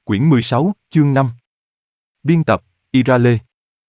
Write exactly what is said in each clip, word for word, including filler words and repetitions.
Quyển mười sáu, chương năm. Biên tập, Ira Lê.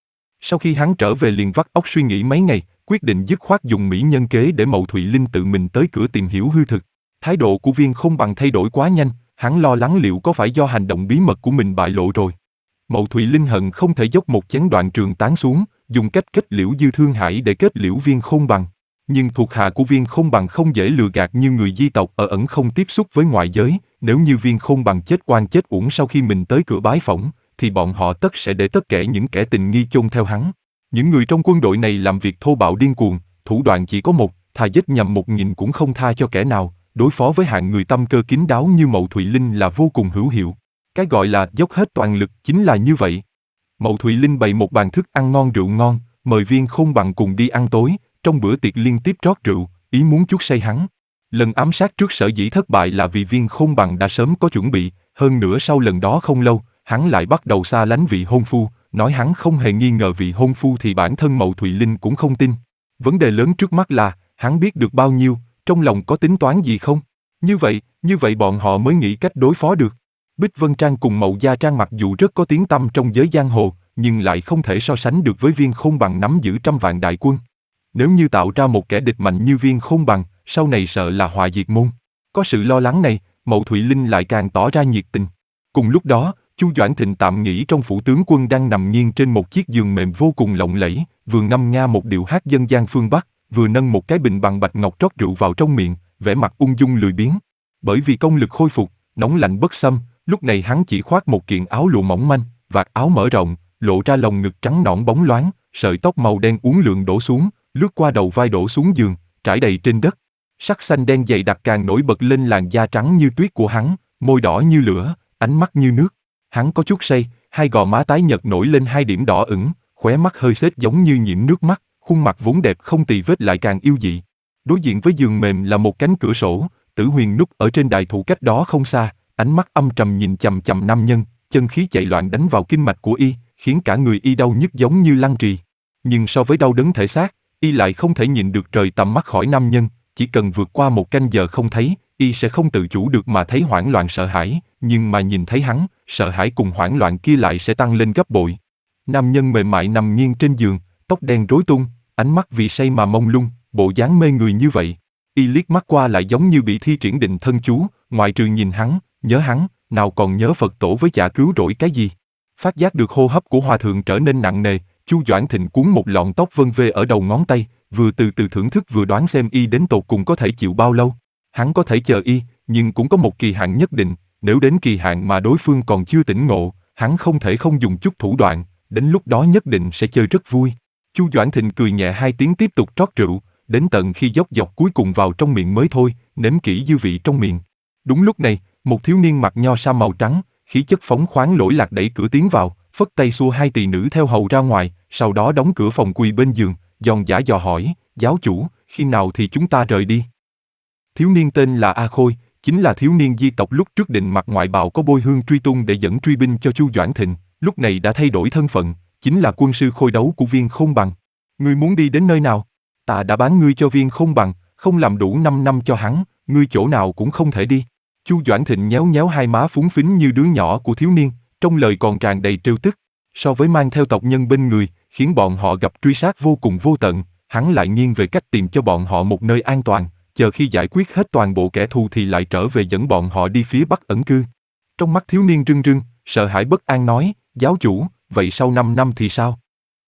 Sau khi hắn trở về liền vắt óc suy nghĩ mấy ngày, quyết định dứt khoát dùng mỹ nhân kế để Mậu Thụy Linh tự mình tới cửa tìm hiểu hư thực. Thái độ của Viên Không Bằng thay đổi quá nhanh, hắn lo lắng liệu có phải do hành động bí mật của mình bại lộ rồi. Mậu Thụy Linh hận không thể dốc một chén Đoạn Trường tán xuống, dùng cách kết liễu Dư Thương Hải để kết liễu Viên Không Bằng. Nhưng thuộc hạ của Viên Không Bằng không dễ lừa gạt như người di tộc ở ẩn không tiếp xúc với ngoại giới. Nếu như Viên Không Bằng chết oan chết uổng sau khi mình tới cửa bái phỏng, thì bọn họ tất sẽ để tất cả những kẻ tình nghi chôn theo hắn. Những người trong quân đội này làm việc thô bạo điên cuồng, thủ đoạn chỉ có một, thà giết nhầm một nghìn cũng không tha cho kẻ nào. Đối phó với hạng người tâm cơ kín đáo như Mậu Thụy Linh là vô cùng hữu hiệu. Cái gọi là dốc hết toàn lực chính là như vậy. Mậu Thụy Linh bày một bàn thức ăn ngon rượu ngon, mời Viên Không Bằng cùng đi ăn tối. Trong bữa tiệc liên tiếp rót rượu, ý muốn chuốc say hắn. Lần ám sát trước sở dĩ thất bại là vì Viên Không Bằng đã sớm có chuẩn bị, hơn nữa sau lần đó không lâu, hắn lại bắt đầu xa lánh vị hôn phu, nói hắn không hề nghi ngờ vị hôn phu thì bản thân Mậu Thụy Linh cũng không tin. Vấn đề lớn trước mắt là, hắn biết được bao nhiêu, trong lòng có tính toán gì không? Như vậy, như vậy bọn họ mới nghĩ cách đối phó được. Bích Vân Trang cùng Mậu Gia Trang mặc dù rất có tiếng tăm trong giới giang hồ, nhưng lại không thể so sánh được với Viên Không Bằng nắm giữ trăm vạn đại quân. Nếu như tạo ra một kẻ địch mạnh như Viên Không Bằng, sau này sợ là họa diệt môn. Có sự lo lắng này, Mậu Thụy Linh lại càng tỏ ra nhiệt tình. Cùng lúc đó, Chu Doãn Thịnh tạm nghỉ trong phủ tướng quân đang nằm nghiêng trên một chiếc giường mềm vô cùng lộng lẫy, vừa ngâm nga một điệu hát dân gian phương Bắc, vừa nâng một cái bình bằng bạch ngọc rót rượu vào trong miệng, vẻ mặt ung dung lười biếng. Bởi vì công lực khôi phục, nóng lạnh bất xâm, lúc này hắn chỉ khoác một kiện áo lụa mỏng manh, vạt áo mở rộng, lộ ra lồng ngực trắng nõn bóng loáng, sợi tóc màu đen uốn lượn đổ xuống, lướt qua đầu vai đổ xuống giường, trải đầy trên đất. Sắc xanh đen dày đặc càng nổi bật lên làn da trắng như tuyết của hắn, môi đỏ như lửa, ánh mắt như nước. Hắn có chút say, hai gò má tái nhợt nổi lên hai điểm đỏ ửng, khóe mắt hơi xết giống như nhiễm nước mắt, khuôn mặt vốn đẹp không tì vết lại càng yêu dị. Đối diện với giường mềm là một cánh cửa sổ, Tử Huyền núp ở trên đại thụ cách đó không xa, ánh mắt âm trầm nhìn chằm chằm nam nhân, chân khí chạy loạn đánh vào kinh mạch của y, khiến cả người y đau nhức giống như lăng trì. Nhưng so với đau đớn thể xác, y lại không thể nhìn được rời tầm mắt khỏi nam nhân, chỉ cần vượt qua một canh giờ không thấy, y sẽ không tự chủ được mà thấy hoảng loạn sợ hãi, nhưng mà nhìn thấy hắn, sợ hãi cùng hoảng loạn kia lại sẽ tăng lên gấp bội. Nam nhân mềm mại nằm nghiêng trên giường, tóc đen rối tung, ánh mắt vì say mà mông lung, bộ dáng mê người như vậy. Y liếc mắt qua lại giống như bị thi triển định thân chú, ngoại trừ nhìn hắn, nhớ hắn, nào còn nhớ Phật tổ với chả cứu rỗi cái gì. Phát giác được hô hấp của hòa thượng trở nên nặng nề, Chu Doãn Thịnh cuốn một lọn tóc vân vê ở đầu ngón tay, vừa từ từ thưởng thức vừa đoán xem y đến tột cùng có thể chịu bao lâu. Hắn có thể chờ y, nhưng cũng có một kỳ hạn nhất định, nếu đến kỳ hạn mà đối phương còn chưa tỉnh ngộ, hắn không thể không dùng chút thủ đoạn, đến lúc đó nhất định sẽ chơi rất vui. Chu Doãn Thịnh cười nhẹ hai tiếng tiếp tục trót rượu, đến tận khi dốc dọc cuối cùng vào trong miệng mới thôi, nếm kỹ dư vị trong miệng. Đúng lúc này, một thiếu niên mặc nho sa màu trắng, khí chất phóng khoáng lỗi lạc đẩy cửa tiến vào, phất tay xua hai tỳ nữ theo hầu ra ngoài, sau đó đóng cửa phòng quỳ bên giường, giòn giả dò hỏi, giáo chủ, khi nào thì chúng ta rời đi? Thiếu niên tên là A Khôi, chính là thiếu niên di tộc lúc trước định mặc ngoại bào có bôi hương truy tung để dẫn truy binh cho Chu Doãn Thịnh, lúc này đã thay đổi thân phận, chính là quân sư khôi đấu của Viên Không Bằng. Ngươi muốn đi đến nơi nào? Ta đã bán ngươi cho Viên Không Bằng, không làm đủ năm năm cho hắn, ngươi chỗ nào cũng không thể đi. Chu Doãn Thịnh nhéo nhéo hai má phúng phính như đứa nhỏ của thiếu niên, trong lời còn tràn đầy trêu tức. So với mang theo tộc nhân bên người, khiến bọn họ gặp truy sát vô cùng vô tận, hắn lại nghiêng về cách tìm cho bọn họ một nơi an toàn, chờ khi giải quyết hết toàn bộ kẻ thù thì lại trở về dẫn bọn họ đi phía bắc ẩn cư. Trong mắt thiếu niên rưng rưng, sợ hãi bất an nói, giáo chủ, vậy sau năm năm thì sao?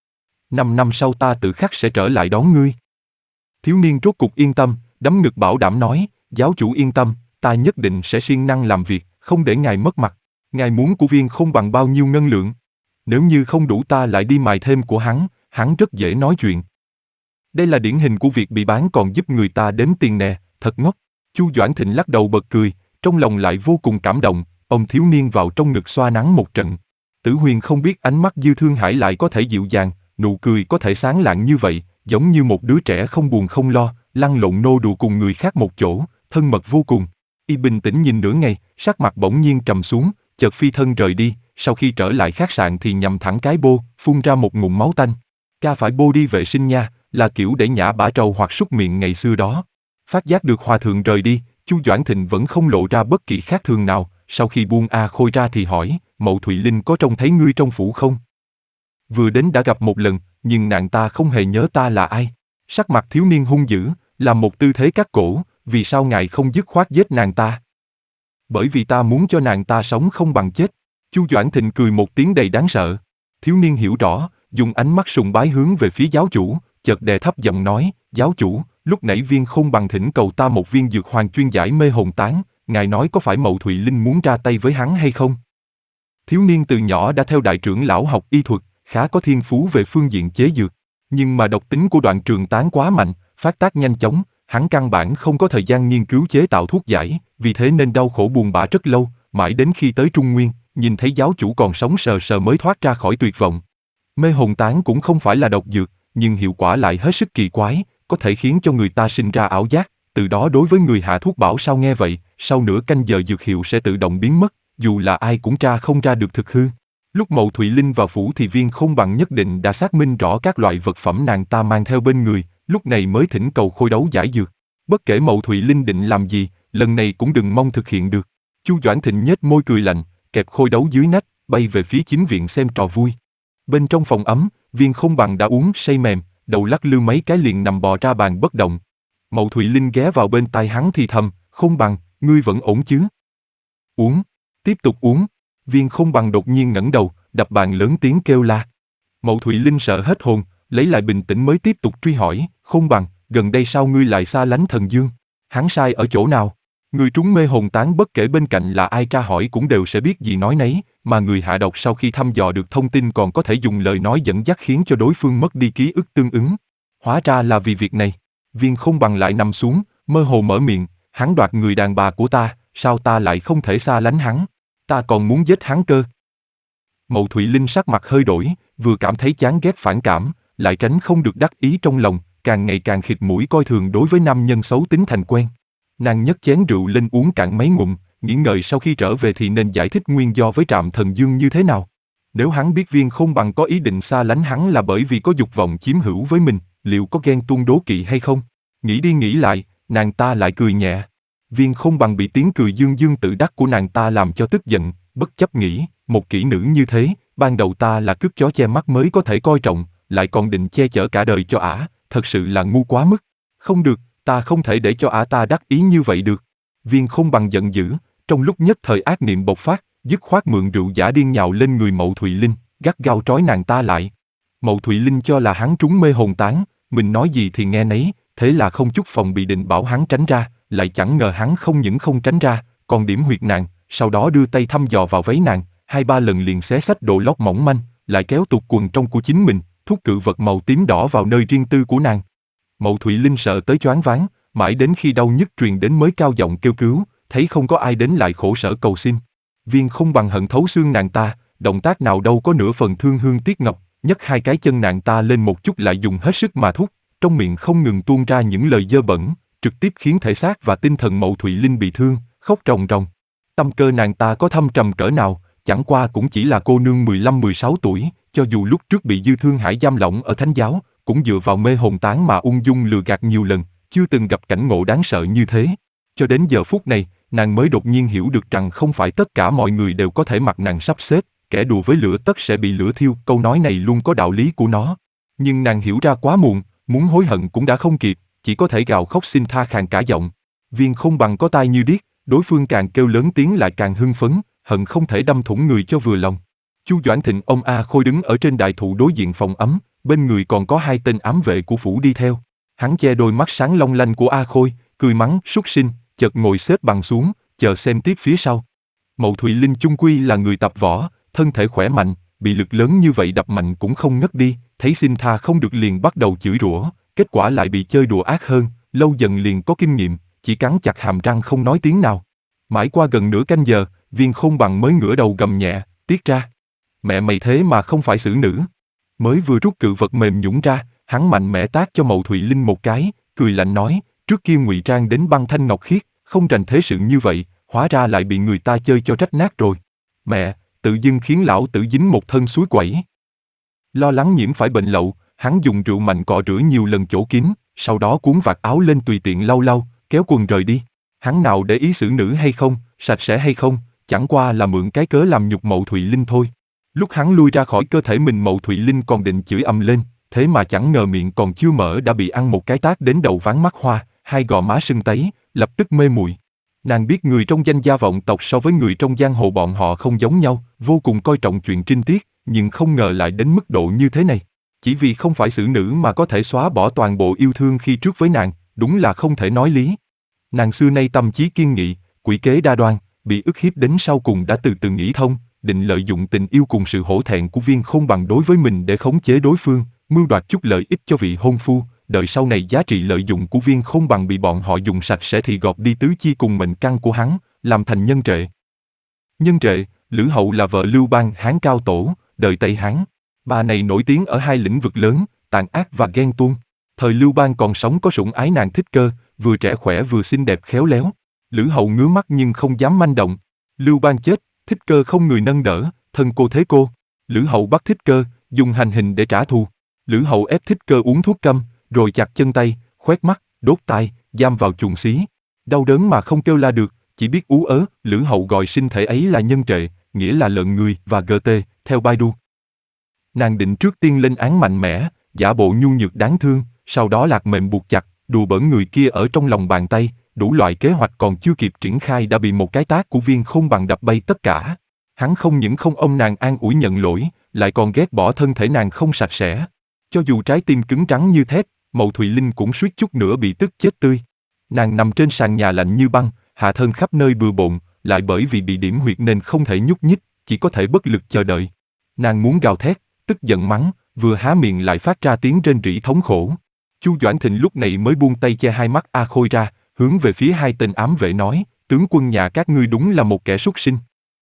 Năm năm sau ta tự khắc sẽ trở lại đón ngươi. Thiếu niên rốt cục yên tâm, đấm ngực bảo đảm nói, giáo chủ yên tâm, ta nhất định sẽ siêng năng làm việc, không để ngài mất mặt. Ngài muốn của Viên Không Bằng bao nhiêu ngân lượng? Nếu như không đủ ta lại đi mài thêm của hắn, hắn rất dễ nói chuyện. Đây là điển hình của việc bị bán còn giúp người ta đếm tiền nè, thật ngốc. Chu Doãn Thịnh lắc đầu bật cười, trong lòng lại vô cùng cảm động, ông thiếu niên vào trong ngực xoa nắng một trận. Tử Huyền không biết ánh mắt Dư Thương Hải lại có thể dịu dàng, nụ cười có thể sáng lạng như vậy, giống như một đứa trẻ không buồn không lo, lăn lộn nô đùa cùng người khác một chỗ, thân mật vô cùng. Y bình tĩnh nhìn nửa ngày, sắc mặt bỗng nhiên trầm xuống, chợt phi thân rời đi, sau khi trở lại khách sạn thì nhằm thẳng cái bô, phun ra một ngụm máu tanh. Ca phải bô đi vệ sinh nha, là kiểu để nhả bã trầu hoặc súc miệng ngày xưa đó. Phát giác được hòa thượng rời đi, Chu Doãn Thịnh vẫn không lộ ra bất kỳ khác thường nào, sau khi buông A Khôi ra thì hỏi, Mậu Thụy Linh có trông thấy ngươi trong phủ không? Vừa đến đã gặp một lần, nhưng nàng ta không hề nhớ ta là ai. Sắc mặt thiếu niên hung dữ, làm một tư thế cắt cổ, vì sao ngài không dứt khoát giết nàng ta? Bởi vì ta muốn cho nàng ta sống không bằng chết. Chu Doãn Thịnh cười một tiếng đầy đáng sợ. Thiếu niên hiểu rõ, dùng ánh mắt sùng bái hướng về phía giáo chủ, chợt đè thấp giọng nói, giáo chủ, lúc nãy Viên Khôn Bằng thỉnh cầu ta một viên dược hoàng chuyên giải mê hồn tán, ngài nói có phải Mậu Thụy Linh muốn ra tay với hắn hay không? Thiếu niên từ nhỏ đã theo đại trưởng lão học y thuật, khá có thiên phú về phương diện chế dược. Nhưng mà độc tính của Đoạn Trường Tán quá mạnh, phát tác nhanh chóng, hắn căn bản không có thời gian nghiên cứu chế tạo thuốc giải, vì thế nên đau khổ buồn bã rất lâu, mãi đến khi tới Trung Nguyên, nhìn thấy giáo chủ còn sống sờ sờ mới thoát ra khỏi tuyệt vọng. Mê hồn tán cũng không phải là độc dược, nhưng hiệu quả lại hết sức kỳ quái, có thể khiến cho người ta sinh ra ảo giác, từ đó đối với người hạ thuốc bảo sao nghe vậy, sau nửa canh giờ dược hiệu sẽ tự động biến mất, dù là ai cũng tra không ra được thực hư. Lúc Mậu Thụy Linh vào phủ thì Viên Khôn Bằng nhất định đã xác minh rõ các loại vật phẩm nàng ta mang theo bên người, lúc này mới thỉnh cầu Khôi đấu giải dược. Bất kể Mậu Thụy Linh định làm gì, lần này cũng đừng mong thực hiện được. Chu Doãn Thịnh nhếch môi cười lạnh, kẹp Khôi đấu dưới nách, bay về phía chính viện xem trò vui. Bên trong phòng ấm, Viên Khôn Bằng đã uống say mềm, đầu lắc lư mấy cái liền nằm bò ra bàn bất động. Mậu Thụy Linh ghé vào bên tai hắn thì thầm, Khôn Bằng, ngươi vẫn ổn chứ? Uống, tiếp tục uống. Viên Khôn Bằng đột nhiên ngẩng đầu, đập bàn lớn tiếng kêu la. Mậu Thụy Linh sợ hết hồn, lấy lại bình tĩnh mới tiếp tục truy hỏi, Khôn Bằng, gần đây sao ngươi lại xa lánh Thần Dương? Hắn sai ở chỗ nào? Người trúng mê hồn tán bất kể bên cạnh là ai tra hỏi cũng đều sẽ biết gì nói nấy, mà người hạ độc sau khi thăm dò được thông tin còn có thể dùng lời nói dẫn dắt khiến cho đối phương mất đi ký ức tương ứng. Hóa ra là vì việc này. Viên Khôn Bằng lại nằm xuống, mơ hồ mở miệng, hắn đoạt người đàn bà của ta, sao ta lại không thể xa lánh hắn? Ta còn muốn giết hắn cơ. Mậu Thụy Linh sắc mặt hơi đổi, vừa cảm thấy chán ghét phản cảm, lại tránh không được đắc ý trong lòng, càng ngày càng khịt mũi coi thường đối với nam nhân xấu tính thành quen. Nàng nhấc chén rượu lên uống cạn mấy ngụm, nghĩ ngợi sau khi trở về thì nên giải thích nguyên do với Trạm Thần Dương như thế nào. Nếu hắn biết Viên Khôn Bằng có ý định xa lánh hắn là bởi vì có dục vọng chiếm hữu với mình, liệu có ghen tuông đố kỵ hay không? Nghĩ đi nghĩ lại, nàng ta lại cười nhẹ. Viên Khôn Bằng bị tiếng cười dương dương tự đắc của nàng ta làm cho tức giận, bất chấp nghĩ, một kỹ nữ như thế, ban đầu ta là cướp chó che mắt mới có thể coi trọng, lại còn định che chở cả đời cho ả, thật sự là ngu quá mức. Không được, ta không thể để cho ả ta đắc ý như vậy được. Viên Khôn Bằng giận dữ, trong lúc nhất thời ác niệm bộc phát, dứt khoát mượn rượu giả điên nhào lên người Mậu Thụy Linh, gắt gao trói nàng ta lại. Mậu Thụy Linh cho là hắn trúng mê hồn tán, mình nói gì thì nghe nấy, thế là không chút phòng bị định bảo hắn tránh ra, lại chẳng ngờ hắn không những không tránh ra, còn điểm huyệt nàng, sau đó đưa tay thăm dò vào váy nàng, hai ba lần liền xé xách đồ lót mỏng manh, lại kéo tuột quần trong của chính mình, thúc cự vật màu tím đỏ vào nơi riêng tư của nàng. Mậu Thụy Linh sợ tới choáng váng, mãi đến khi đau nhức truyền đến mới cao giọng kêu cứu, thấy không có ai đến lại khổ sở cầu xin. Viên Khôn Bằng hận thấu xương nàng ta, động tác nào đâu có nửa phần thương hương tiếc ngọc, nhấc hai cái chân nàng ta lên một chút lại dùng hết sức mà thúc, trong miệng không ngừng tuôn ra những lời dơ bẩn, trực tiếp khiến thể xác và tinh thần Mậu Thụy Linh bị thương, khóc ròng ròng. Tâm cơ nàng ta có thâm trầm cỡ nào, chẳng qua cũng chỉ là cô nương mười lăm mười sáu tuổi, cho dù lúc trước bị Dư Thương Hải giam lỏng ở Thánh Giáo, cũng dựa vào mê hồn tán mà ung dung lừa gạt nhiều lần, chưa từng gặp cảnh ngộ đáng sợ như thế. Cho đến giờ phút này, nàng mới đột nhiên hiểu được rằng không phải tất cả mọi người đều có thể mặc nàng sắp xếp, kẻ đùa với lửa tất sẽ bị lửa thiêu, câu nói này luôn có đạo lý của nó. Nhưng nàng hiểu ra quá muộn, muốn hối hận cũng đã không kịp, chỉ có thể gào khóc xin tha khàn cả giọng. Viên Khôn Bằng có tai như điếc, đối phương càng kêu lớn tiếng lại càng hưng phấn, hận không thể đâm thủng người cho vừa lòng. Chu Doãn Thịnh ông A Khôi đứng ở trên đại thụ đối diện phòng ấm, bên người còn có hai tên ám vệ của phủ đi theo. Hắn che đôi mắt sáng long lanh của A Khôi, cười mắng súc sinh, chợt ngồi xếp bằng xuống, chờ xem tiếp phía sau. Mậu Thụy Linh chung quy là người tập võ, thân thể khỏe mạnh, bị lực lớn như vậy đập mạnh cũng không ngất đi, thấy xin tha không được liền bắt đầu chửi rủa, kết quả lại bị chơi đùa ác hơn, lâu dần liền có kinh nghiệm, chỉ cắn chặt hàm răng không nói tiếng nào. Mãi qua gần nửa canh giờ, Viên Khôn Bằng mới ngửa đầu gầm nhẹ, tiết ra. Mẹ mày thế mà không phải xử nữ. Mới vừa rút cự vật mềm nhũn ra, hắn mạnh mẽ tát cho Mậu Thụy Linh một cái, cười lạnh nói, trước kia ngụy trang đến băng thanh ngọc khiết, không rành thế sự như vậy, hóa ra lại bị người ta chơi cho rách nát rồi. Mẹ, tự dưng khiến lão tử dính một thân suối quẩy. Lo lắng nhiễm phải bệnh lậu, hắn dùng rượu mạnh cọ rửa nhiều lần chỗ kín, sau đó cuốn vạt áo lên tùy tiện lau lau, kéo quần rời đi. Hắn nào để ý xử nữ hay không, sạch sẽ hay không, chẳng qua là mượn cái cớ làm nhục Mậu Thụy Linh thôi. Lúc hắn lui ra khỏi cơ thể mình, Mậu Thụy Linh còn định chửi ầm lên, thế mà chẳng ngờ miệng còn chưa mở đã bị ăn một cái tát đến đầu váng mắt hoa, hai gò má sưng tấy, lập tức mê muội. Nàng biết người trong danh gia vọng tộc so với người trong giang hồ bọn họ không giống nhau, vô cùng coi trọng chuyện trinh tiết, nhưng không ngờ lại đến mức độ như thế này. Chỉ vì không phải xử nữ mà có thể xóa bỏ toàn bộ yêu thương khi trước với nàng, đúng là không thể nói lý. Nàng xưa nay tâm trí kiên nghị, quỷ kế đa đoan, bị ức hiếp đến sau cùng đã từ từ nghĩ thông, định lợi dụng tình yêu cùng sự hổ thẹn của Viên Khôn Bằng đối với mình để khống chế đối phương, mưu đoạt chút lợi ích cho vị hôn phu, đợi sau này giá trị lợi dụng của Viên Khôn Bằng bị bọn họ dùng sạch sẽ thì gọt đi tứ chi cùng mệnh căn của hắn, làm thành nhân trệ. Nhân trệ, Lữ Hậu là vợ Lưu Bang Hán Cao Tổ, đời Tây Hán. Bà này nổi tiếng ở hai lĩnh vực lớn, tàn ác và ghen tuông. Thời Lưu Bang còn sống có sủng ái nàng Thích Cơ, vừa trẻ khỏe vừa xinh đẹp khéo léo. Lữ Hậu ngứa mắt nhưng không dám manh động. Lưu Bang chết, Thích Cơ không người nâng đỡ, thân cô thế cô. Lữ Hậu bắt Thích Cơ, dùng hành hình để trả thù. Lữ Hậu ép Thích Cơ uống thuốc câm, rồi chặt chân tay, khoét mắt, đốt tai, giam vào chuồng xí. Đau đớn mà không kêu la được, chỉ biết ú ớ. Lữ Hậu gọi sinh thể ấy là nhân trệ, nghĩa là lợn người và giê tê, theo Baidu. Nàng định trước tiên lên án mạnh mẽ, giả bộ nhu nhược đáng thương, sau đó lạc mệnh buộc chặt, đùa bỡn người kia ở trong lòng bàn tay, đủ loại kế hoạch còn chưa kịp triển khai đã bị một cái tát của Viên Khôn Bằng đập bay tất cả. Hắn không những không ôm nàng an ủi nhận lỗi, lại còn ghét bỏ thân thể nàng không sạch sẽ. Cho dù trái tim cứng rắn như thép, Mậu Thụy Linh cũng suýt chút nữa bị tức chết tươi. Nàng nằm trên sàn nhà lạnh như băng, hạ thân khắp nơi bừa bộn, lại bởi vì bị điểm huyệt nên không thể nhúc nhích, chỉ có thể bất lực chờ đợi. Nàng muốn gào thét, tức giận mắng, vừa há miệng lại phát ra tiếng rên rỉ thống khổ. Chu Doãn Thịnh lúc này mới buông tay che hai mắt A Khôi ra, hướng về phía hai tên ám vệ nói, tướng quân nhà các ngươi đúng là một kẻ súc sinh.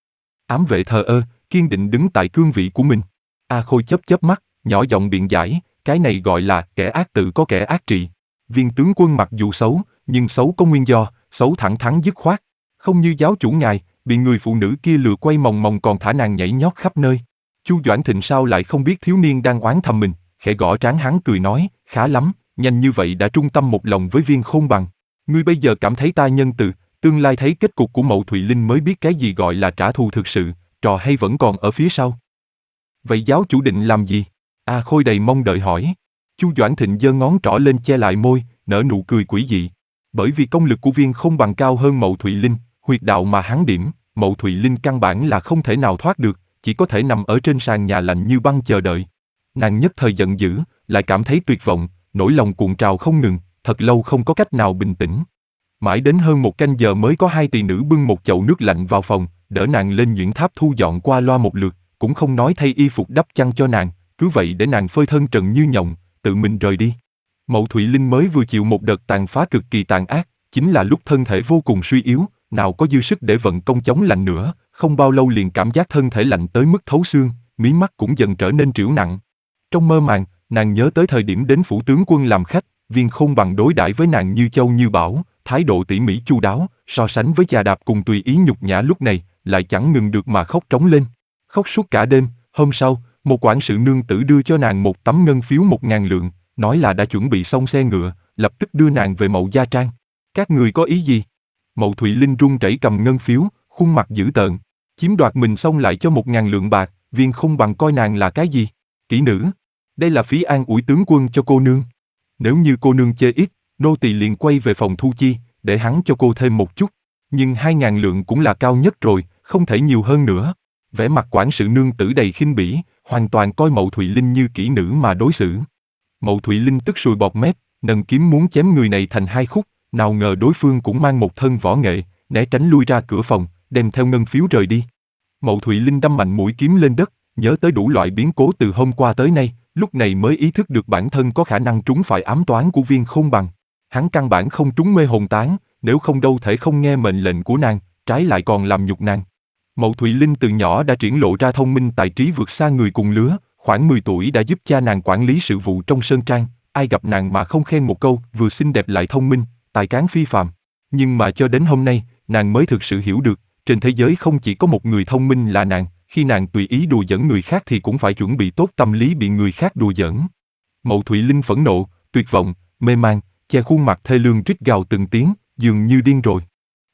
Ám vệ thờ ơ, kiên định đứng tại cương vị của mình. A Khôi chớp chớp mắt, nhỏ giọng biện giải, cái này gọi là kẻ ác tự có kẻ ác trị. Viên tướng quân mặc dù xấu, nhưng xấu có nguyên do, xấu thẳng thắn dứt khoát. Không như giáo chủ ngài, bị người phụ nữ kia lừa quay mòng mòng còn thả nàng nhảy nhót khắp nơi. Chu Doãn Thịnh sao lại không biết thiếu niên đang oán thầm mình, khẽ gõ trán hắn cười nói, khá lắm, nhanh như vậy đã trung tâm một lòng với Viên Khôn Bằng. Ngươi bây giờ cảm thấy ta nhân từ, tương lai thấy kết cục của Mậu Thụy Linh mới biết cái gì gọi là trả thù thực sự, trò hay vẫn còn ở phía sau. Vậy giáo chủ định làm gì? A Khôi đầy mong đợi hỏi. Chu Doãn Thịnh giơ ngón trỏ lên che lại môi, nở nụ cười quỷ dị. Bởi vì công lực của Viên Khôn Bằng cao hơn Mậu Thụy Linh, huyệt đạo mà hắn điểm, Mậu Thụy Linh căn bản là không thể nào thoát được, chỉ có thể nằm ở trên sàn nhà lạnh như băng chờ đợi. Nàng nhất thời giận dữ, lại cảm thấy tuyệt vọng, nỗi lòng cuộn trào không ngừng, thật lâu không có cách nào bình tĩnh. Mãi đến hơn một canh giờ mới có hai tỳ nữ bưng một chậu nước lạnh vào phòng, đỡ nàng lên nhuyễn tháp thu dọn qua loa một lượt, cũng không nói thay y phục đắp chăn cho nàng, cứ vậy để nàng phơi thân trần như nhộng, tự mình rời đi. Mậu Thụy Linh mới vừa chịu một đợt tàn phá cực kỳ tàn ác, chính là lúc thân thể vô cùng suy yếu, nào có dư sức để vận công chống lạnh nữa, không bao lâu liền cảm giác thân thể lạnh tới mức thấu xương, mí mắt cũng dần trở nên trĩu nặng. Trong mơ màng, nàng nhớ tới thời điểm đến phủ tướng quân làm khách, Viên Khôn Bằng đối đãi với nàng như châu như bảo, thái độ tỉ mỉ chu đáo, so sánh với chà đạp cùng tùy ý nhục nhã lúc này, lại chẳng ngừng được mà khóc trống lên. Khóc suốt cả đêm, hôm sau, một quản sự nương tử đưa cho nàng một tấm ngân phiếu một ngàn lượng, nói là đã chuẩn bị xong xe ngựa, lập tức đưa nàng về Mậu gia trang. Các người có ý gì? Mậu Thụy Linh run rẩy cầm ngân phiếu, khuôn mặt dữ tợn, chiếm đoạt mình xong lại cho một ngàn lượng bạc, Viên Khôn Bằng coi nàng là cái gì? Kỹ nữ? Đây là phí an ủi tướng quân cho cô nương. Nếu như cô nương chê ít, nô tỳ liền quay về phòng thu chi, để hắn cho cô thêm một chút. Nhưng hai ngàn lượng cũng là cao nhất rồi, không thể nhiều hơn nữa. Vẻ mặt quản sự nương tử đầy khinh bỉ, hoàn toàn coi Mậu Thụy Linh như kỹ nữ mà đối xử. Mậu Thụy Linh tức sùi bọt mép, nâng kiếm muốn chém người này thành hai khúc, nào ngờ đối phương cũng mang một thân võ nghệ, né tránh lui ra cửa phòng, đem theo ngân phiếu rời đi. Mậu Thụy Linh đâm mạnh mũi kiếm lên đất, nhớ tới đủ loại biến cố từ hôm qua tới nay, lúc này mới ý thức được bản thân có khả năng trúng phải ám toán của Viên Khôn Bằng. Hắn căn bản không trúng mê hồn tán, nếu không đâu thể không nghe mệnh lệnh của nàng, trái lại còn làm nhục nàng. Mậu Thụy Linh từ nhỏ đã triển lộ ra thông minh tài trí vượt xa người cùng lứa, khoảng mười tuổi đã giúp cha nàng quản lý sự vụ trong sơn trang, ai gặp nàng mà không khen một câu, vừa xinh đẹp lại thông minh, tài cán phi phàm. Nhưng mà cho đến hôm nay, nàng mới thực sự hiểu được, trên thế giới không chỉ có một người thông minh là nàng, khi nàng tùy ý đùa giỡn người khác thì cũng phải chuẩn bị tốt tâm lý bị người khác đùa giỡn. Mậu Thụy Linh phẫn nộ, tuyệt vọng, mê man, che khuôn mặt thê lương rít gào từng tiếng, dường như điên rồi.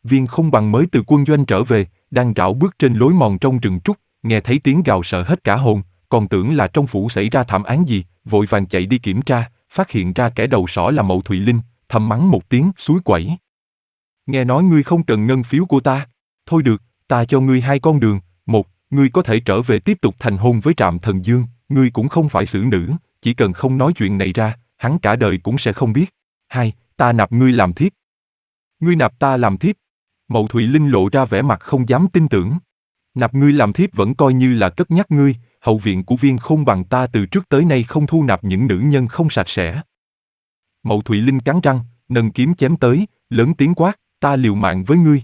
Viên Không Bằng mới từ quân doanh trở về, đang rảo bước trên lối mòn trong rừng trúc, nghe thấy tiếng gào sợ hết cả hồn, còn tưởng là trong phủ xảy ra thảm án gì, vội vàng chạy đi kiểm tra, phát hiện ra kẻ đầu sỏ là Mậu Thùy Linh, thầm mắng một tiếng suối quẩy. Nghe nói ngươi không cần ngân phiếu của ta. Thôi được, ta cho ngươi hai con đường. Một, ngươi có thể trở về tiếp tục thành hôn với Trạm Thần Dương, ngươi cũng không phải xử nữ, chỉ cần không nói chuyện này ra, hắn cả đời cũng sẽ không biết. Hai, ta nạp ngươi làm thiếp. Ngươi nạp ta làm thiếp. Mậu Thùy Linh lộ ra vẻ mặt không dám tin tưởng. Nạp ngươi làm thiếp vẫn coi như là cất nhắc ngươi, hậu viện của Viên Không Bằng ta từ trước tới nay không thu nạp những nữ nhân không sạch sẽ. Mậu Thùy Linh cắn răng, nâng kiếm chém tới, lớn tiếng quát, ta liều mạng với ngươi.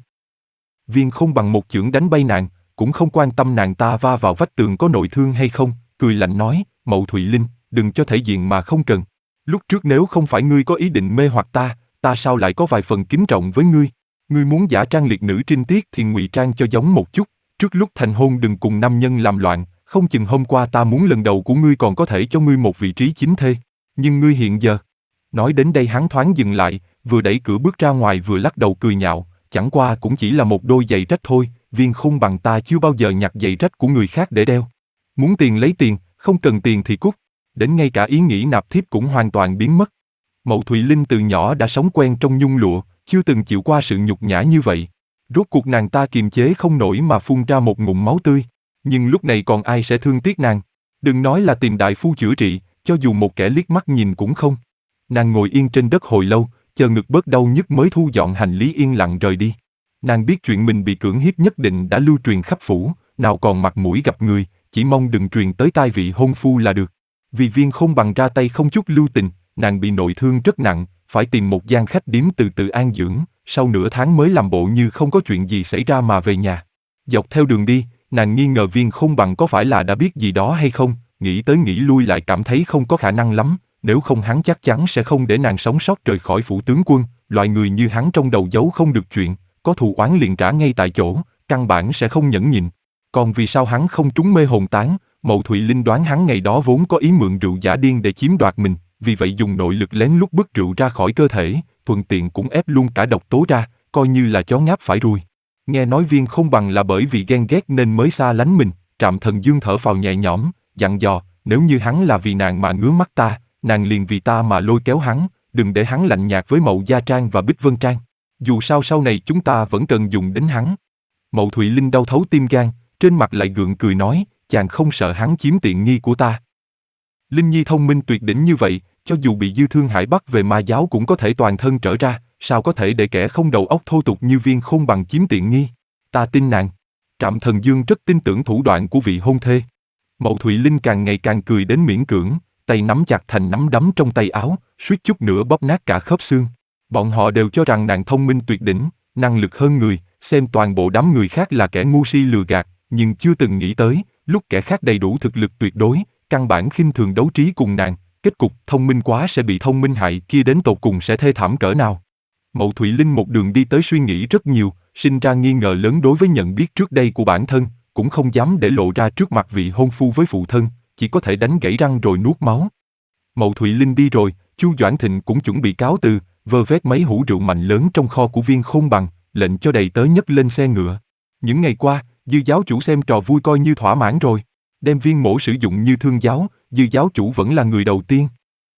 Viên Không Bằng một chưởng đánh bay nàng, cũng không quan tâm nàng ta va vào vách tường có nội thương hay không, cười lạnh nói, Mậu Thùy Linh, đừng cho thể diện mà không cần. Lúc trước nếu không phải ngươi có ý định mê hoặc ta, ta sao lại có vài phần kính trọng với ngươi? Ngươi muốn giả trang liệt nữ trinh tiết thì ngụy trang cho giống một chút, trước lúc thành hôn đừng cùng nam nhân làm loạn, không chừng hôm qua ta muốn lần đầu của ngươi còn có thể cho ngươi một vị trí chính thê. Nhưng ngươi hiện giờ... Nói đến đây hắn thoáng dừng lại, vừa đẩy cửa bước ra ngoài vừa lắc đầu cười nhạo, chẳng qua cũng chỉ là một đôi giày rách thôi, Viên Không Bằng ta chưa bao giờ nhặt giày rách của người khác để đeo. Muốn tiền lấy tiền, không cần tiền thì cút. Đến ngay cả ý nghĩ nạp thiếp cũng hoàn toàn biến mất. Mậu Thùy Linh từ nhỏ đã sống quen trong nhung lụa, chưa từng chịu qua sự nhục nhã như vậy. Rốt cuộc nàng ta kiềm chế không nổi mà phun ra một ngụm máu tươi. Nhưng lúc này còn ai sẽ thương tiếc nàng? Đừng nói là tìm đại phu chữa trị, cho dù một kẻ liếc mắt nhìn cũng không. Nàng ngồi yên trên đất hồi lâu, chờ ngực bớt đau nhức mới thu dọn hành lý yên lặng rời đi. Nàng biết chuyện mình bị cưỡng hiếp nhất định đã lưu truyền khắp phủ, nào còn mặt mũi gặp người, chỉ mong đừng truyền tới tai vị hôn phu là được. Vì Viên Không Bằng ra tay không chút lưu tình, nàng bị nội thương rất nặng, phải tìm một gian khách điếm từ từ an dưỡng, sau nửa tháng mới làm bộ như không có chuyện gì xảy ra mà về nhà. Dọc theo đường đi, nàng nghi ngờ Viên Không Bằng có phải là đã biết gì đó hay không, nghĩ tới nghĩ lui lại cảm thấy không có khả năng lắm, nếu không hắn chắc chắn sẽ không để nàng sống sót rời khỏi phủ tướng quân, loại người như hắn trong đầu giấu không được chuyện, có thù oán liền trả ngay tại chỗ, căn bản sẽ không nhẫn nhịn. Còn vì sao hắn không trúng mê hồn tán? Mậu Thùy Linh đoán hắn ngày đó vốn có ý mượn rượu giả điên để chiếm đoạt mình, vì vậy dùng nội lực lén lút bức rượu ra khỏi cơ thể, thuận tiện cũng ép luôn cả độc tố ra, coi như là chó ngáp phải ruồi. Nghe nói Viên Không Bằng là bởi vì ghen ghét nên mới xa lánh mình, Trạm Thần Dương thở phào nhẹ nhõm, dặn dò, nếu như hắn là vì nàng mà ngứa mắt ta, nàng liền vì ta mà lôi kéo hắn, đừng để hắn lạnh nhạt với Mậu Gia Trang và Bích Vân Trang. Dù sao sau này chúng ta vẫn cần dùng đến hắn. Mậu Thùy Linh đau thấu tim gan, trên mặt lại gượng cười nói, chàng không sợ hắn chiếm tiện nghi của ta. Linh Nhi thông minh tuyệt đỉnh như vậy, cho dù bị dư thương hại bắt về ma giáo cũng có thể toàn thân trở ra, sao có thể để kẻ không đầu óc thô tục như Viên Không Bằng chiếm tiện nghi. Ta tin nàng. Trạm Thần Dương rất tin tưởng thủ đoạn của vị hôn thê. Mậu Thùy Linh càng ngày càng cười đến miễn cưỡng, tay nắm chặt thành nắm đấm trong tay áo, suýt chút nữa bóp nát cả khớp xương. Bọn họ đều cho rằng nàng thông minh tuyệt đỉnh, năng lực hơn người, xem toàn bộ đám người khác là kẻ ngu si lừa gạt, nhưng chưa từng nghĩ tới, lúc kẻ khác đầy đủ thực lực tuyệt đối, căn bản khinh thường đấu trí cùng nàng, kết cục thông minh quá sẽ bị thông minh hại kia đến tột cùng sẽ thê thảm cỡ nào. Mậu Thùy Linh một đường đi tới suy nghĩ rất nhiều, sinh ra nghi ngờ lớn đối với nhận biết trước đây của bản thân, cũng không dám để lộ ra trước mặt vị hôn phu với phụ thân, chỉ có thể đánh gãy răng rồi nuốt máu. Mậu Thùy Linh đi rồi, Chu Doãn Thịnh cũng chuẩn bị cáo từ, vơ vét mấy hũ rượu mạnh lớn trong kho của Viên Không Bằng, lệnh cho đầy tớ nhấc lên xe ngựa. Những ngày qua, Dư giáo chủ xem trò vui coi như thỏa mãn rồi, đem Viên mỗ sử dụng như thương giáo, Dư giáo chủ vẫn là người đầu tiên.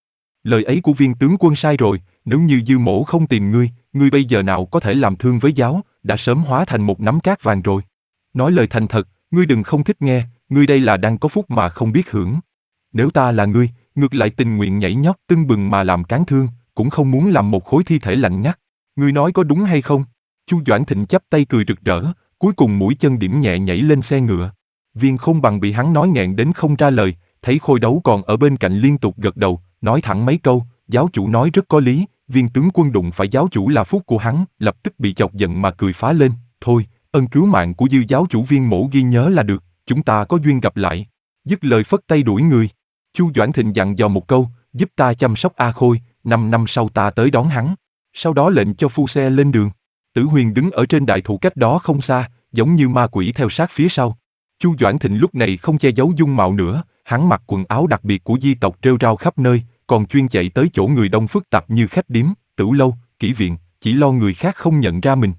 Lời ấy của Viên tướng quân sai rồi, nếu như Dư mỗ không tìm ngươi, ngươi bây giờ nào có thể làm thương với giáo, đã sớm hóa thành một nắm cát vàng rồi. Nói lời thành thật, ngươi đừng không thích nghe, ngươi đây là đang có phúc mà không biết hưởng. Nếu ta là ngươi, ngược lại tình nguyện nhảy nhót tưng bừng mà làm cán thương, cũng không muốn làm một khối thi thể lạnh ngắt. Ngươi nói có đúng hay không? Chu Doãn Thịnh chắp tay cười rực rỡ, cuối cùng mũi chân điểm nhẹ nhảy lên xe ngựa. Viên Không Bằng bị hắn nói nghẹn đến không ra lời, thấy Khôi Đấu còn ở bên cạnh liên tục gật đầu, nói thẳng mấy câu, giáo chủ nói rất có lý, Viên tướng quân đụng phải giáo chủ là phúc của hắn, lập tức bị chọc giận mà cười phá lên, thôi, ân cứu mạng của Dư giáo chủ Viên mỗ ghi nhớ là được, chúng ta có duyên gặp lại. Dứt lời phất tay đuổi người. Chu Doãn Thịnh dặn dò một câu, giúp ta chăm sóc A Khôi, năm năm sau ta tới đón hắn. Sau đó lệnh cho phu xe lên đường. Tử Huyền đứng ở trên đại thụ cách đó không xa, giống như ma quỷ theo sát phía sau. Chu Doãn Thịnh lúc này không che giấu dung mạo nữa, hắn mặc quần áo đặc biệt của di tộc rêu rao khắp nơi, còn chuyên chạy tới chỗ người đông phức tạp như khách điếm, tửu lâu, kỹ viện, chỉ lo người khác không nhận ra mình.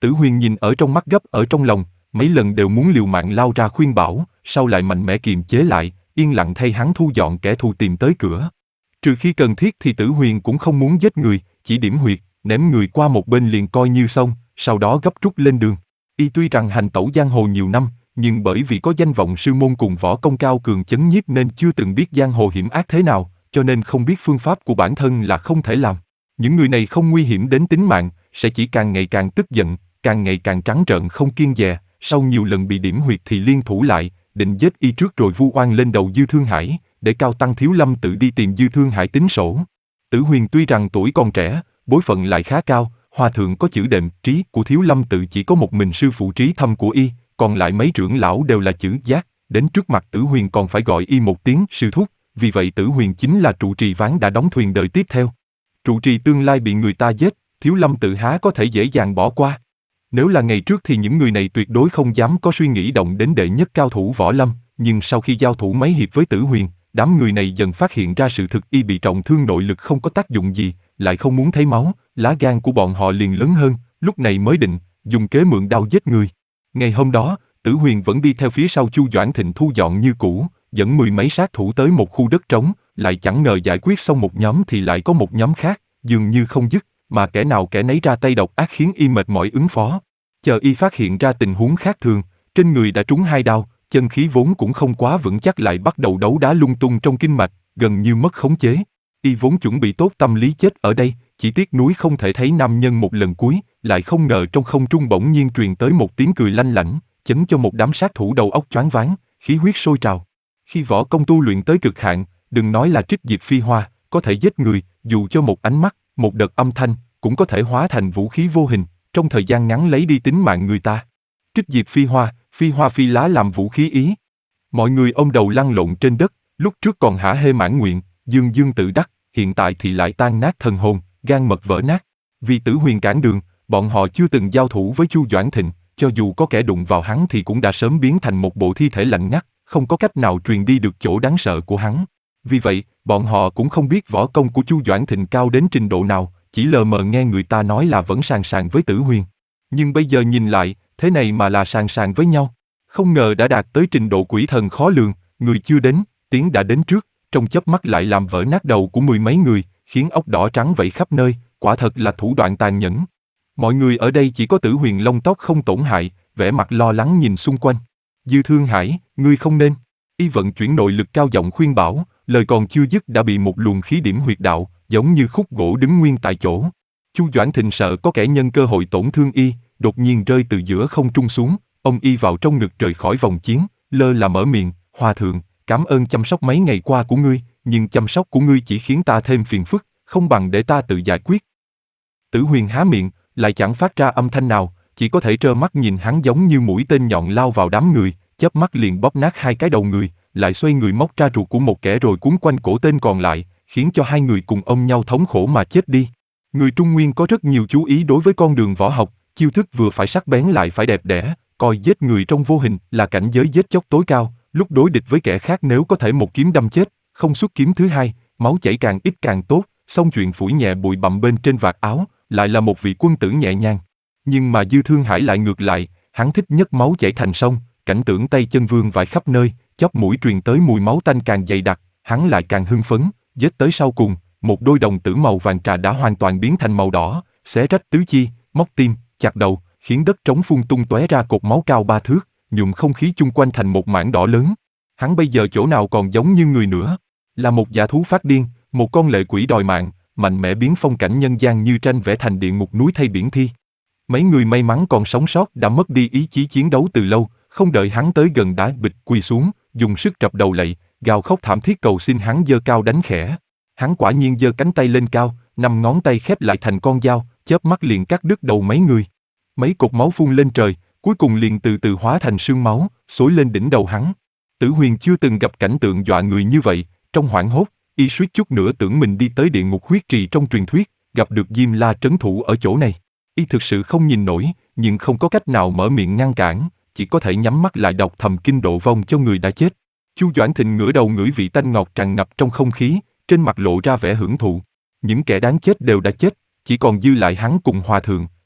Tử Huyền nhìn ở trong mắt gấp ở trong lòng, mấy lần đều muốn liều mạng lao ra khuyên bảo, sau lại mạnh mẽ kiềm chế lại, yên lặng thay hắn thu dọn kẻ thù tìm tới cửa. Trừ khi cần thiết thì Tử Huyền cũng không muốn giết người, chỉ điểm huyệt, ném người qua một bên liền coi như xong, sau đó gấp rút lên đường. Y tuy rằng hành tẩu giang hồ nhiều năm, nhưng bởi vì có danh vọng sư môn cùng võ công cao cường chấn nhiếp nên chưa từng biết giang hồ hiểm ác thế nào, cho nên không biết phương pháp của bản thân là không thể làm. Những người này không nguy hiểm đến tính mạng, sẽ chỉ càng ngày càng tức giận, càng ngày càng trắng trợn không kiêng dè, sau nhiều lần bị điểm huyệt thì liên thủ lại, định giết y trước rồi vu oan lên đầu Dư Thương Hải, để Cao Tăng Thiếu Lâm tự đi tìm Dư Thương Hải tính sổ. Tử Huyền tuy rằng tuổi còn trẻ, bối phận lại khá cao, hòa thượng có chữ đệm trí của Thiếu Lâm tự chỉ có một mình sư phụ Trí Thâm của y, còn lại mấy trưởng lão đều là chữ giác, đến trước mặt Tử Huyền còn phải gọi y một tiếng sư thúc, vì vậy Tử Huyền chính là trụ trì ván đã đóng thuyền đời tiếp theo. Trụ trì tương lai bị người ta giết, Thiếu Lâm tự há có thể dễ dàng bỏ qua. Nếu là ngày trước thì những người này tuyệt đối không dám có suy nghĩ động đến đệ nhất cao thủ võ lâm, nhưng sau khi giao thủ mấy hiệp với Tử Huyền, đám người này dần phát hiện ra sự thực y bị trọng thương nội lực không có tác dụng gì, lại không muốn thấy máu, lá gan của bọn họ liền lớn hơn, lúc này mới định dùng kế mượn đao giết người. Ngày hôm đó, Tử Huyền vẫn đi theo phía sau Chu Doãn Thịnh thu dọn như cũ, dẫn mười mấy sát thủ tới một khu đất trống, lại chẳng ngờ giải quyết xong một nhóm thì lại có một nhóm khác, dường như không dứt, mà kẻ nào kẻ nấy ra tay độc ác khiến y mệt mỏi ứng phó. Chờ y phát hiện ra tình huống khác thường, trên người đã trúng hai đao, chân khí vốn cũng không quá vững chắc lại bắt đầu đấu đá lung tung trong kinh mạch, gần như mất khống chế. Y vốn chuẩn bị tốt tâm lý chết ở đây, chỉ tiếc núi không thể thấy nam nhân một lần cuối, lại không ngờ trong không trung bỗng nhiên truyền tới một tiếng cười lanh lảnh, chấn cho một đám sát thủ đầu óc choáng váng, khí huyết sôi trào. Khi võ công tu luyện tới cực hạn, đừng nói là trích diệp phi hoa, có thể giết người, dù cho một ánh mắt, một đợt âm thanh, cũng có thể hóa thành vũ khí vô hình, trong thời gian ngắn lấy đi tính mạng người ta. Trích diệp phi hoa, phi hoa phi lá làm vũ khí ý. Mọi người ôm đầu lăn lộn trên đất, lúc trước còn hả hê mãn nguyện, dương dương tự đắc, hiện tại thì lại tan nát thần hồn, gan mật vỡ nát. Vì Tử Huyền cản đường, bọn họ chưa từng giao thủ với Chu Doãn Thịnh, cho dù có kẻ đụng vào hắn thì cũng đã sớm biến thành một bộ thi thể lạnh ngắt, không có cách nào truyền đi được chỗ đáng sợ của hắn. Vì vậy, bọn họ cũng không biết võ công của Chu Doãn Thịnh cao đến trình độ nào, chỉ lờ mờ nghe người ta nói là vẫn sàng sàng với Tử Huyền. Nhưng bây giờ nhìn lại, thế này mà là sàng sàng với nhau. Không ngờ đã đạt tới trình độ quỷ thần khó lường, người chưa đến, tiếng đã đến trước, trong chớp mắt lại làm vỡ nát đầu của mười mấy người, khiến óc đỏ trắng vẩy khắp nơi, quả thật là thủ đoạn tàn nhẫn. Mọi người ở đây chỉ có Tử Huyền lông tóc không tổn hại, vẻ mặt lo lắng nhìn xung quanh. Dư Thương Hải, ngươi không nên. Y vận chuyển nội lực cao giọng khuyên bảo, lời còn chưa dứt đã bị một luồng khí điểm huyệt đạo, giống như khúc gỗ đứng nguyên tại chỗ. Chu Doãn Thịnh sợ có kẻ nhân cơ hội tổn thương y, đột nhiên rơi từ giữa không trung xuống, ông y vào trong ngực rời khỏi vòng chiến, lơ là mở miệng, hòa thượng, cảm ơn chăm sóc mấy ngày qua của ngươi, nhưng chăm sóc của ngươi chỉ khiến ta thêm phiền phức, không bằng để ta tự giải quyết. Tử Huyền há miệng, lại chẳng phát ra âm thanh nào, chỉ có thể trơ mắt nhìn hắn giống như mũi tên nhọn lao vào đám người, chớp mắt liền bóp nát hai cái đầu người, lại xoay người móc ra ruột của một kẻ rồi cuốn quanh cổ tên còn lại, khiến cho hai người cùng ôm nhau thống khổ mà chết đi. Người Trung Nguyên có rất nhiều chú ý đối với con đường võ học, chiêu thức vừa phải sắc bén lại phải đẹp đẽ, coi giết người trong vô hình là cảnh giới giết chóc tối cao, lúc đối địch với kẻ khác nếu có thể một kiếm đâm chết, không xuất kiếm thứ hai, máu chảy càng ít càng tốt, xong chuyện phủi nhẹ bụi bặm bên trên vạt áo, lại là một vị quân tử nhẹ nhàng. Nhưng mà Dư Thương Hải lại ngược lại, hắn thích nhất máu chảy thành sông, cảnh tượng tay chân vương vãi khắp nơi, chóp mũi truyền tới mùi máu tanh càng dày đặc, hắn lại càng hưng phấn, giết tới sau cùng, một đôi đồng tử màu vàng trà đã hoàn toàn biến thành màu đỏ, xé rách tứ chi, móc tim, chặt đầu, khiến đất trống phun tung tóe ra cột máu cao ba thước, nhuộm không khí chung quanh thành một mảng đỏ lớn. Hắn bây giờ chỗ nào còn giống như người nữa, là một dã thú phát điên, một con lệ quỷ đòi mạng, mạnh mẽ biến phong cảnh nhân gian như tranh vẽ thành địa ngục núi thay biển thi. Mấy người may mắn còn sống sót đã mất đi ý chí chiến đấu từ lâu, không đợi hắn tới gần đã bịch quỳ xuống, dùng sức trập đầu lạy, gào khóc thảm thiết cầu xin hắn giơ cao đánh khẽ. Hắn quả nhiên giơ cánh tay lên cao, năm ngón tay khép lại thành con dao, chớp mắt liền cắt đứt đầu mấy người. Mấy cột máu phun lên trời, cuối cùng liền từ từ hóa thành sương máu, xối lên đỉnh đầu hắn. Tử Huyền chưa từng gặp cảnh tượng dọa người như vậy, trong hoảng hốt, y suýt chút nữa tưởng mình đi tới địa ngục huyết trì trong truyền thuyết, gặp được Diêm La trấn thủ ở chỗ này. Y thực sự không nhìn nổi, nhưng không có cách nào mở miệng ngăn cản, chỉ có thể nhắm mắt lại đọc thầm kinh độ vong cho người đã chết. Chu Doãn Thịnh ngửa đầu ngửi vị tanh ngọt tràn ngập trong không khí, trên mặt lộ ra vẻ hưởng thụ. Những kẻ đáng chết đều đã chết, chỉ còn dư lại hắn cùng hòa thượng,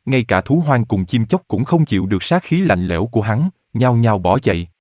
Ngay cả thú hoang cùng chim chóc cũng không chịu được sát khí lạnh lẽo của hắn, nhao nhao bỏ chạy.